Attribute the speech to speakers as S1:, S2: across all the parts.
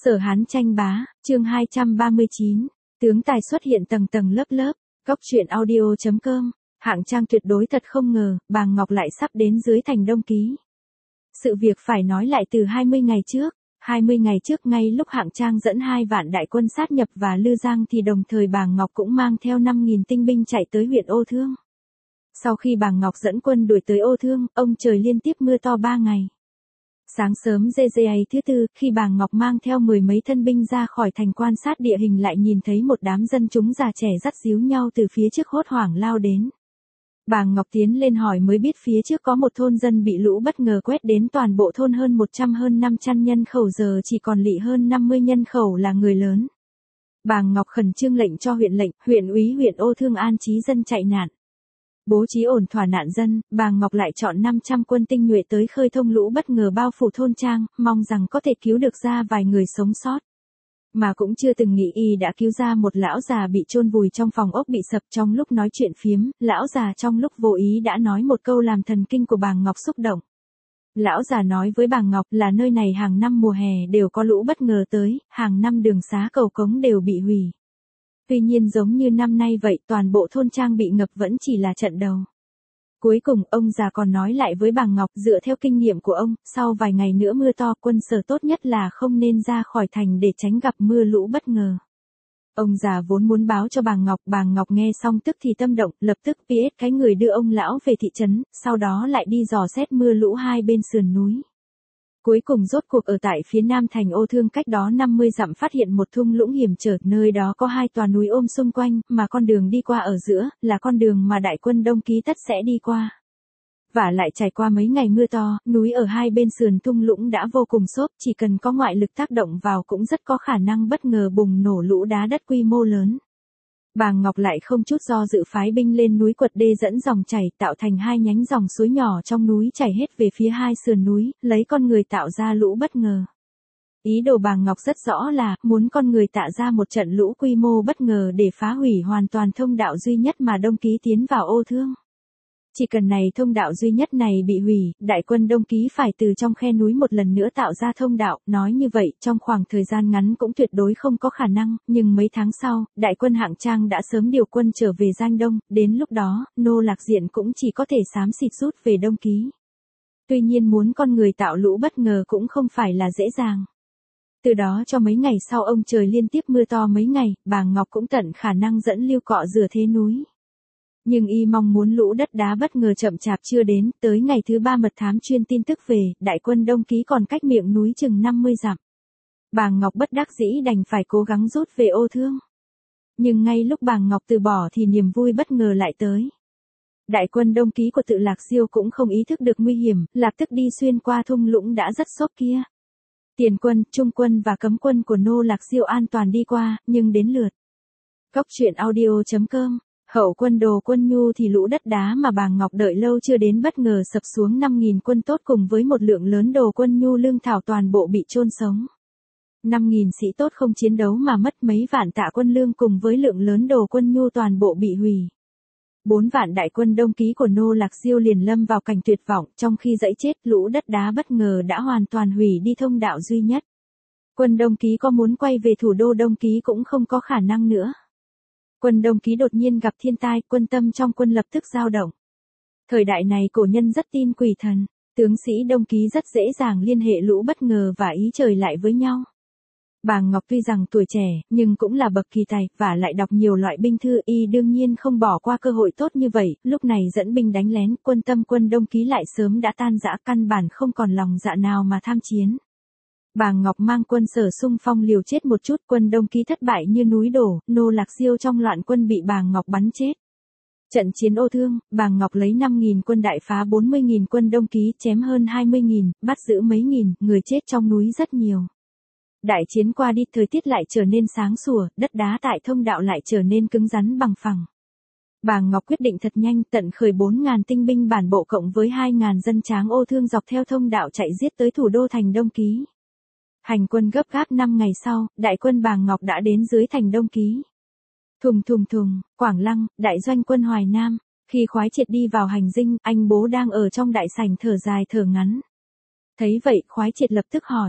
S1: Sở Hán tranh bá, chương 239, tướng tài xuất hiện tầng tầng lớp lớp, góc truyện audio.com, hạng trang tuyệt đối thật không ngờ, Bàng Ngọc lại sắp đến dưới thành Đông Ký. Sự việc phải nói lại từ 20 ngày trước. 20 ngày trước ngay lúc hạng trang dẫn 2 vạn đại quân sát nhập và Lư Giang thì đồng thời Bàng Ngọc cũng mang theo 5.000 tinh binh chạy tới huyện Ô Thương. Sau khi Bàng Ngọc dẫn quân đuổi tới Ô Thương, ông trời liên tiếp mưa to 3 ngày. Sáng sớm GGA thứ tư, khi Bàng Ngọc mang theo 10 mấy thân binh ra khỏi thành quan sát địa hình lại nhìn thấy một đám dân chúng già trẻ dắt díu nhau từ phía trước hốt hoảng lao đến. Bàng Ngọc tiến lên hỏi mới biết phía trước có một thôn dân bị lũ bất ngờ quét đến toàn bộ thôn hơn 500 nhân khẩu giờ chỉ còn lỵ hơn 50 nhân khẩu là người lớn. Bàng Ngọc khẩn trương lệnh cho huyện úy huyện Ô Thương an trí dân chạy nạn. Bố trí ổn thỏa nạn dân, Bàng Ngọc lại chọn 500 quân tinh nhuệ tới khơi thông lũ bất ngờ bao phủ thôn trang, mong rằng có thể cứu được ra vài người sống sót. Mà cũng chưa từng nghĩ y đã cứu ra một lão già bị chôn vùi trong phòng ốc bị sập. Trong lúc nói chuyện phiếm, lão già trong lúc vô ý đã nói một câu làm thần kinh của Bàng Ngọc xúc động. Lão già nói với Bàng Ngọc là nơi này hàng năm mùa hè đều có lũ bất ngờ tới, hàng năm đường xá cầu cống đều bị hủy. Tuy nhiên giống như năm nay vậy, toàn bộ thôn trang bị ngập vẫn chỉ là trận đầu. Cuối cùng, ông già còn nói lại với Bàng Ngọc, dựa theo kinh nghiệm của ông, sau vài ngày nữa mưa to, quân sở tốt nhất là không nên ra khỏi thành để tránh gặp mưa lũ bất ngờ. Ông già vốn muốn báo cho Bàng Ngọc nghe xong tức thì tâm động, lập tức PS cái người đưa ông lão về thị trấn, sau đó lại đi dò xét mưa lũ hai bên sườn núi. Cuối cùng rốt cuộc ở tại phía nam thành Ô Thương cách đó 50 dặm phát hiện một thung lũng hiểm trở, nơi đó có 2 tòa núi ôm xung quanh, mà con đường đi qua ở giữa, là con đường mà đại quân Đông Ký tất sẽ đi qua. Và lại trải qua mấy ngày mưa to, núi ở hai bên sườn thung lũng đã vô cùng xốp, chỉ cần có ngoại lực tác động vào cũng rất có khả năng bất ngờ bùng nổ lũ đá đất quy mô lớn. Bàng Ngọc lại không chút do dự phái binh lên núi quật đê dẫn dòng chảy tạo thành 2 nhánh dòng suối nhỏ trong núi chảy hết về phía 2 sườn núi, lấy con người tạo ra lũ bất ngờ. Ý đồ Bàng Ngọc rất rõ là muốn con người tạo ra một trận lũ quy mô bất ngờ để phá hủy hoàn toàn thông đạo duy nhất mà Đông Ký tiến vào Ô Thương. Chỉ cần thông đạo duy nhất này bị hủy, đại quân Đông Ký phải từ trong khe núi một lần nữa tạo ra thông đạo, nói như vậy trong khoảng thời gian ngắn cũng tuyệt đối không có khả năng, nhưng mấy tháng sau, đại quân Hạng Trang đã sớm điều quân trở về Giang Đông, đến lúc đó, Nô Lạc Diện cũng chỉ có thể xám xịt rút về Đông Ký. Tuy nhiên muốn con người tạo lũ bất ngờ cũng không phải là dễ dàng. Từ đó cho mấy ngày sau ông trời liên tiếp mưa to mấy ngày, Bàng Ngọc cũng tận khả năng dẫn lưu cọ rửa thế núi. Nhưng y mong muốn lũ đất đá bất ngờ chậm chạp chưa đến, tới ngày thứ 3 mật thám chuyên tin tức về, đại quân Đông Ký còn cách miệng núi chừng 50 dặm. Bàng Ngọc bất đắc dĩ đành phải cố gắng rút về Ô Thương. Nhưng ngay lúc Bàng Ngọc từ bỏ thì niềm vui bất ngờ lại tới. Đại quân Đông Ký của Tự Lạc Diêu cũng không ý thức được nguy hiểm, lập tức đi xuyên qua thung lũng đã rất xốp kia. Tiền quân, trung quân và cấm quân của Nô Lạc Diêu an toàn đi qua, nhưng đến lượt. Góc truyện audio.com, hậu quân Đồ Quân Nhu thì lũ đất đá mà Bàng Ngọc đợi lâu chưa đến bất ngờ sập xuống 5.000 quân tốt cùng với một lượng lớn Đồ Quân Nhu lương thảo toàn bộ bị chôn sống. 5.000 sĩ tốt không chiến đấu mà mất mấy vạn tạ quân lương cùng với lượng lớn Đồ Quân Nhu toàn bộ bị hủy. 4 vạn đại quân Đông Ký của Nô Lạc Diêu liền lâm vào cảnh tuyệt vọng, trong khi dẫy chết lũ đất đá bất ngờ đã hoàn toàn hủy đi thông đạo duy nhất. Quân Đông Ký có muốn quay về thủ đô Đông Ký cũng không có khả năng nữa. Quân Đông Ký đột nhiên gặp thiên tai, quân tâm trong quân lập tức dao động. Thời đại này cổ nhân rất tin quỷ thần, tướng sĩ Đông Ký rất dễ dàng liên hệ lũ bất ngờ và ý trời lại với nhau. Bàng Ngọc tuy rằng tuổi trẻ, nhưng cũng là bậc kỳ tài, và lại đọc nhiều loại binh thư, y đương nhiên không bỏ qua cơ hội tốt như vậy, lúc này dẫn binh đánh lén, quân tâm quân Đông Ký lại sớm đã tan rã, căn bản không còn lòng dạ nào mà tham chiến. Bàng Ngọc mang quân Sở xung phong liều chết một chút, quân Đông Ký thất bại như núi đổ, Nô Lạc Diêu trong loạn quân bị Bàng Ngọc bắn chết. Trận chiến Ô Thương, Bàng Ngọc lấy 5.000 quân đại phá 40.000 quân Đông Ký, chém hơn 20.000, bắt giữ mấy nghìn, người chết trong núi rất nhiều. Đại chiến qua đi, thời tiết lại trở nên sáng sủa, đất đá tại thông đạo lại trở nên cứng rắn bằng phẳng. Bàng Ngọc quyết định thật nhanh, tận khởi 4.000 tinh binh bản bộ cộng với 2.000 dân tráng Ô Thương dọc theo thông đạo chạy giết tới thủ đô thành Đông Ký. Hành quân gấp gáp 5 ngày sau, đại quân Bàng Ngọc đã đến dưới thành Đông Ký. Thùng thùng thùng, Quảng Lăng, đại doanh quân Hoài Nam, khi Khoái Triệt đi vào hành dinh, anh bố đang ở trong đại sảnh thở dài thở ngắn. Thấy vậy, Khoái Triệt lập tức hỏi,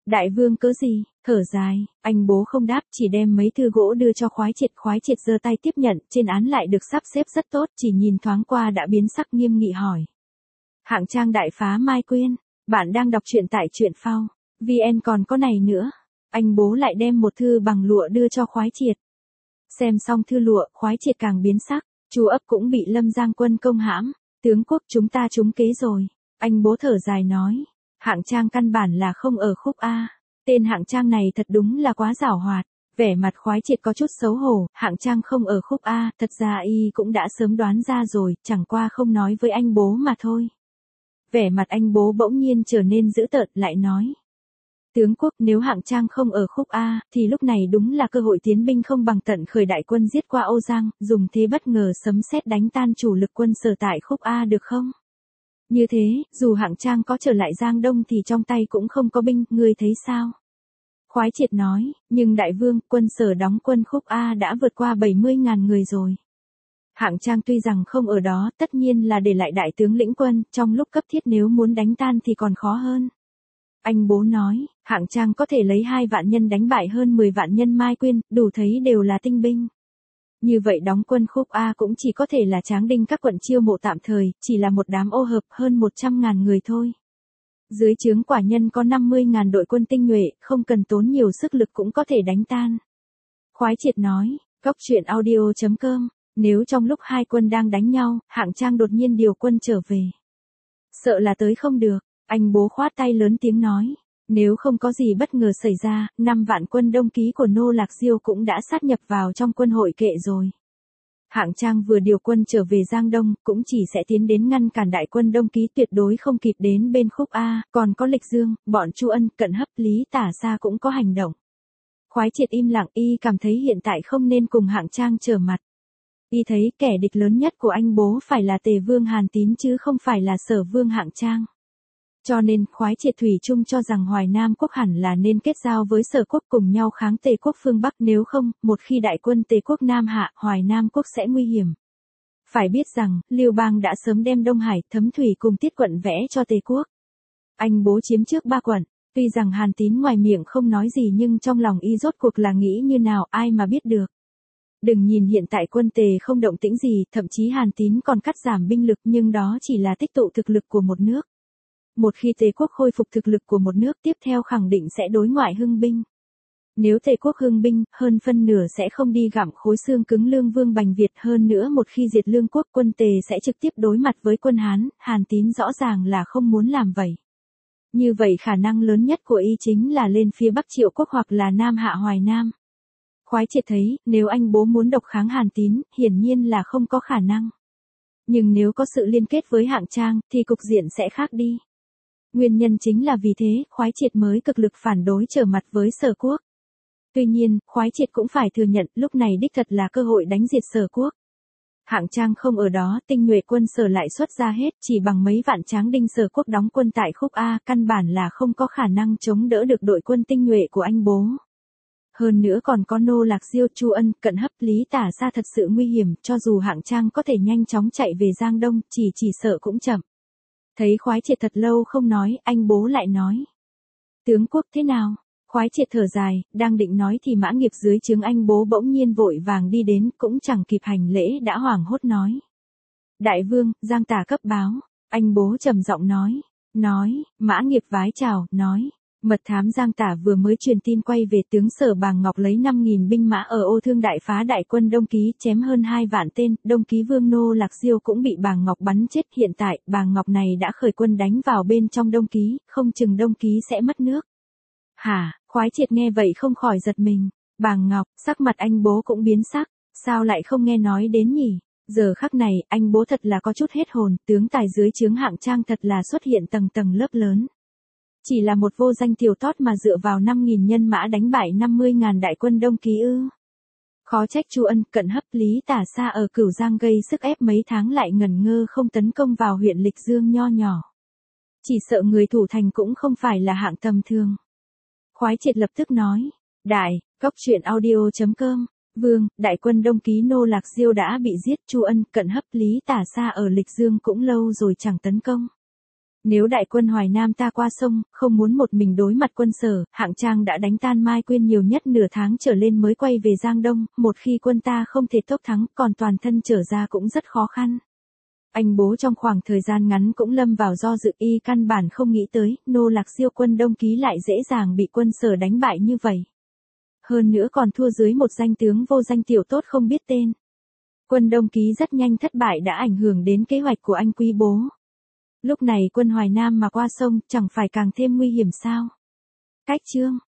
S1: Đại vương cớ gì, thở dài, anh bố không đáp, chỉ đem mấy thư gỗ đưa cho khoái triệt giơ tay tiếp nhận, trên án lại được sắp xếp rất tốt, chỉ nhìn thoáng qua đã biến sắc nghiêm nghị hỏi. Hạng trang đại phá Mai Quyên, bạn đang đọc truyện tại truyện phao, VN còn có này nữa. Anh bố lại đem một thư bằng lụa đưa cho khoái triệt. Xem xong thư lụa, khoái triệt càng biến sắc, chú ấp cũng bị Lâm Giang quân công hãm, tướng quốc chúng ta trúng kế rồi. Anh bố thở dài nói, Hạng trang căn bản là không ở khúc A, tên Hạng trang này thật đúng là quá giảo hoạt. Vẻ mặt khoái triệt có chút xấu hổ, Hạng trang không ở khúc A, thật ra y cũng đã sớm đoán ra rồi, chẳng qua không nói với anh bố mà thôi. Vẻ mặt anh bố bỗng nhiên trở nên dữ tợn lại nói. Tướng quốc nếu Hạng trang không ở khúc A, thì lúc này đúng là cơ hội tiến binh không bằng tận khởi đại quân giết qua Âu Giang, dùng thế bất ngờ sấm sét đánh tan chủ lực quân Sở tại khúc A được không? Như thế, dù Hạng trang có trở lại Giang Đông thì trong tay cũng không có binh, ngươi thấy sao? Khoái triệt nói, nhưng đại vương, quân Sở đóng quân khúc A đã vượt qua 70.000 người rồi. Hạng trang tuy rằng không ở đó, tất nhiên là để lại đại tướng lĩnh quân, trong lúc cấp thiết nếu muốn đánh tan thì còn khó hơn. Anh bố nói, Hạng trang có thể lấy 2 vạn nhân đánh bại hơn 10 vạn nhân Mai Quyên, đủ thấy đều là tinh binh. Như vậy đóng quân khúc A cũng chỉ có thể là tráng đinh các quận chiêu mộ tạm thời, chỉ là một đám ô hợp hơn 100.000 người thôi. Dưới trướng quả nhân có 50.000 đội quân tinh nhuệ, không cần tốn nhiều sức lực cũng có thể đánh tan. Khoái triệt nói, coctruyện.audio.com, nếu trong lúc hai quân đang đánh nhau, Hạng trang đột nhiên điều quân trở về. Sợ là tới không được, anh bố khoát tay lớn tiếng nói. Nếu không có gì bất ngờ xảy ra, 5 vạn quân đông ký của Nô Lạc Diêu cũng đã sát nhập vào trong quân hội kệ rồi. Hạng trang vừa điều quân trở về Giang Đông, cũng chỉ sẽ tiến đến ngăn cản đại quân đông ký tuyệt đối không kịp đến bên khúc A, còn có Lịch Dương, bọn Chu Ân, Cận Hấp, Lý Tả Xa cũng có hành động. Khoái triệt im lặng, y cảm thấy hiện tại không nên cùng Hạng trang trở mặt. Y thấy kẻ địch lớn nhất của anh bố phải là Tề Vương Hàn Tín chứ không phải là Sở Vương Hạng trang. Cho nên, khoái triệt thủy chung cho rằng Hoài Nam quốc hẳn là nên kết giao với Sở quốc cùng nhau kháng Tề quốc phương Bắc, nếu không, một khi đại quân Tề quốc Nam hạ, Hoài Nam quốc sẽ nguy hiểm. Phải biết rằng, Lưu Bang đã sớm đem Đông Hải, Thấm Thủy cùng Tiết quận vẽ cho Tề quốc. Anh bố chiếm trước 3 quận, tuy rằng Hàn Tín ngoài miệng không nói gì nhưng trong lòng y rốt cuộc là nghĩ như nào ai mà biết được. Đừng nhìn hiện tại quân Tề không động tĩnh gì, thậm chí Hàn Tín còn cắt giảm binh lực nhưng đó chỉ là tích tụ thực lực của một nước. Một khi Tề quốc khôi phục thực lực của một nước tiếp theo khẳng định sẽ đối ngoại hưng binh. Nếu Tề quốc hưng binh, hơn phân nửa sẽ không đi gặm khối xương cứng Lương Vương Bành Việt, hơn nữa một khi diệt Lương quốc quân Tề sẽ trực tiếp đối mặt với quân Hán, Hàn Tín rõ ràng là không muốn làm vậy. Như vậy khả năng lớn nhất của y chính là lên phía Bắc Triệu quốc hoặc là Nam hạ Hoài Nam. Khoái triệt thấy, nếu anh bố muốn độc kháng Hàn Tín, hiển nhiên là không có khả năng. Nhưng nếu có sự liên kết với Hạng trang, thì cục diện sẽ khác đi. Nguyên nhân chính là vì thế, khoái triệt mới cực lực phản đối trở mặt với Sở quốc. Tuy nhiên, khoái triệt cũng phải thừa nhận, lúc này đích thật là cơ hội đánh diệt Sở quốc. Hạng trang không ở đó, tinh nhuệ quân Sở lại xuất ra hết, chỉ bằng mấy vạn tráng đinh Sở quốc đóng quân tại khúc A, căn bản là không có khả năng chống đỡ được đội quân tinh nhuệ của anh bố. Hơn nữa còn có Nô Lạc Diêu, Chu Ân, Cận Hấp, Lý Tả Xa thật sự nguy hiểm, cho dù Hạng trang có thể nhanh chóng chạy về Giang Đông, chỉ sợ cũng chậm. Thấy khoái triệt thật lâu không nói, anh bố lại nói. Tướng quốc thế nào? Khoái triệt thở dài, đang định nói thì Mã Nghiệp dưới trướng anh bố bỗng nhiên vội vàng đi đến, cũng chẳng kịp hành lễ đã hoảng hốt nói. Đại vương, Giang Tả cấp báo. Anh bố trầm giọng nói. Mã Nghiệp vái chào, nói. Mật thám Giang Tả vừa mới truyền tin quay về, tướng Sở Bàng Ngọc lấy 5.000 binh mã ở Ô Thương đại phá đại quân Đông Ký, chém hơn 2 vạn tên, Đông Ký vương Nô Lạc Diêu cũng bị Bàng Ngọc bắn chết. Hiện tại, Bàng Ngọc này đã khởi quân đánh vào bên trong Đông Ký, không chừng Đông Ký sẽ mất nước. Hả? Khoái triệt nghe vậy không khỏi giật mình. Bàng Ngọc, sắc mặt anh bố cũng biến sắc, sao lại không nghe nói đến nhỉ? Giờ khắc này, anh bố thật là có chút hết hồn, tướng tài dưới trướng Hạng trang thật là xuất hiện tầng tầng lớp lớn. Chỉ là một vô danh tiểu tót mà dựa vào 5.000 nhân mã đánh bại 50.000 đại quân Đông Ký ư. Khó trách Chu Ân, Cận Hấp, Lý Tả Xa ở Cửu Giang gây sức ép mấy tháng lại ngẩn ngơ không tấn công vào huyện Lịch Dương nho nhỏ. Chỉ sợ người thủ thành cũng không phải là hạng tầm thường. Khoái triệt lập tức nói. Coctruyện.audio.com, vương, đại quân Đông Ký Nô Lạc Diêu đã bị giết, Chu Ân, Cận Hấp, Lý Tả Xa ở Lịch Dương cũng lâu rồi chẳng tấn công. Nếu đại quân Hoài Nam ta qua sông, không muốn một mình đối mặt quân Sở, Hạng Trang đã đánh tan Mai Quyên nhiều nhất nửa tháng trở lên mới quay về Giang Đông, một khi quân ta không thể tốc thắng, còn toàn thân trở ra cũng rất khó khăn. Anh bố trong khoảng thời gian ngắn cũng lâm vào do dự, y căn bản không nghĩ tới, nô Lạc Diêu quân Đông Ký lại dễ dàng bị quân Sở đánh bại như vậy. Hơn nữa còn thua dưới một danh tướng vô danh tiểu tốt không biết tên. Quân Đông Ký rất nhanh thất bại đã ảnh hưởng đến kế hoạch của anh Quý bố. Lúc này quân Hoài Nam mà qua sông chẳng phải càng thêm nguy hiểm sao? Cách chương